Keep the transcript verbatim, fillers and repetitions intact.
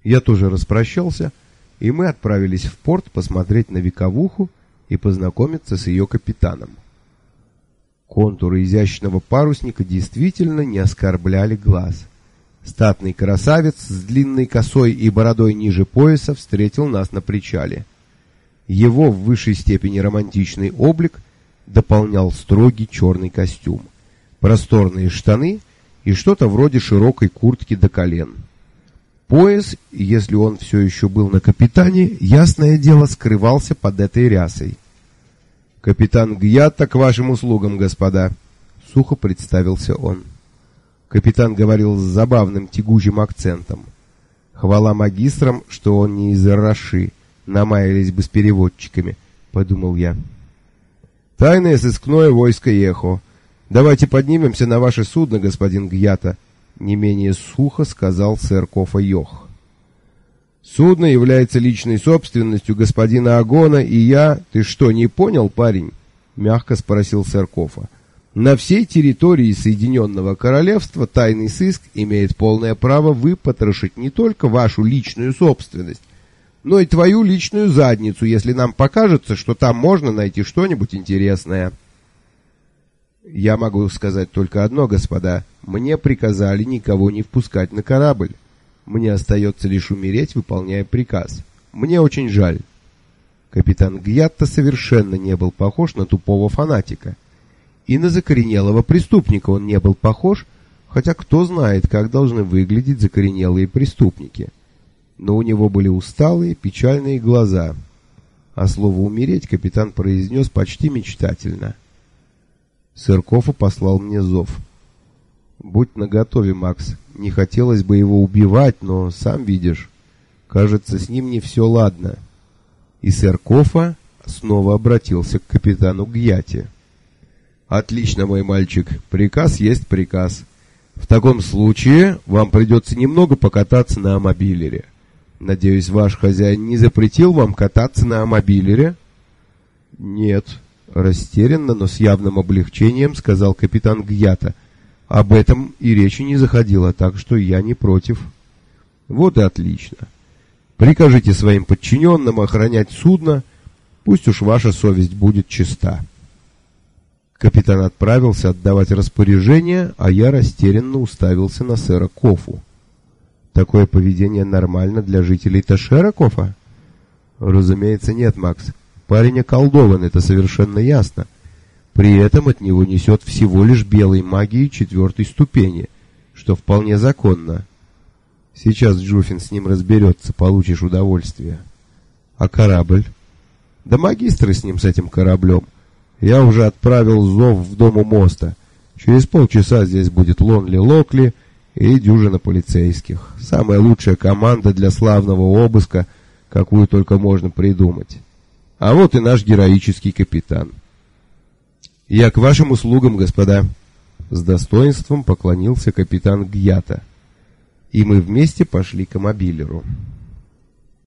Я тоже распрощался, и мы отправились в порт посмотреть на вековуху и познакомиться с ее капитаном. Контуры изящного парусника действительно не оскорбляли глаз. Статный красавец с длинной косой и бородой ниже пояса встретил нас на причале. Его в высшей степени романтичный облик дополнял строгий черный костюм, просторные штаны и что-то вроде широкой куртки до колен. Пояс, если он все еще был на капитане, ясное дело, скрывался под этой рясой. «Капитан Гьята к вашим услугам, господа», — сухо представился он. Капитан говорил с забавным тягучим акцентом. «Хвала магистрам, что он не из Раши, намаялись бы с переводчиками», — подумал я. «Тайное сыскное войско Ехо. Давайте поднимемся на ваше судно, господин Гьята», — не менее сухо сказал сэр Кофа Йох. «Судно является личной собственностью господина Агона, и я...» «Ты что, не понял, парень?» — мягко спросил сэр Кофа. «На всей территории Соединенного Королевства тайный сыск имеет полное право выпотрошить не только вашу личную собственность, но и твою личную задницу, если нам покажется, что там можно найти что-нибудь интересное». «Я могу сказать только одно, господа. Мне приказали никого не впускать на корабль. Мне остается лишь умереть, выполняя приказ. Мне очень жаль». Капитан Гьятта совершенно не был похож на тупого фанатика. И на закоренелого преступника он не был похож, хотя кто знает, как должны выглядеть закоренелые преступники. Но у него были усталые, печальные глаза. А слово «умереть» капитан произнес почти мечтательно. Сэр Кофа послал мне зов. «Будь наготове, Макс. Не хотелось бы его убивать, но, сам видишь, кажется, с ним не все ладно». И сэр Кофа снова обратился к капитану Гьяте. «Отлично, мой мальчик. Приказ есть приказ. В таком случае вам придется немного покататься на амобилере. Надеюсь, ваш хозяин не запретил вам кататься на амобилере?» «Нет», — растерянно, но с явным облегчением сказал капитан Гьята. «Об этом и речи не заходило, так что я не против». «Вот и отлично. Прикажите своим подчиненным охранять судно, пусть уж ваша совесть будет чиста». Капитан отправился отдавать распоряжение, а я растерянно уставился на сэра Кофу. Такое поведение нормально для жителей Ташера, Кофа? Разумеется, нет, Макс. Парень околдован, это совершенно ясно. При этом от него несет всего лишь белой магией четвертой ступени, что вполне законно. Сейчас Джуфин с ним разберется, получишь удовольствие. А корабль? Да магистры с ним, с этим кораблем. Я уже отправил зов в дом у моста. Через полчаса здесь будет Лонли Локли и дюжина полицейских. Самая лучшая команда для славного обыска, какую только можно придумать. А вот и наш героический капитан. «Я к вашим услугам, господа!» С достоинством поклонился капитан Гьята. И мы вместе пошли к амобилеру.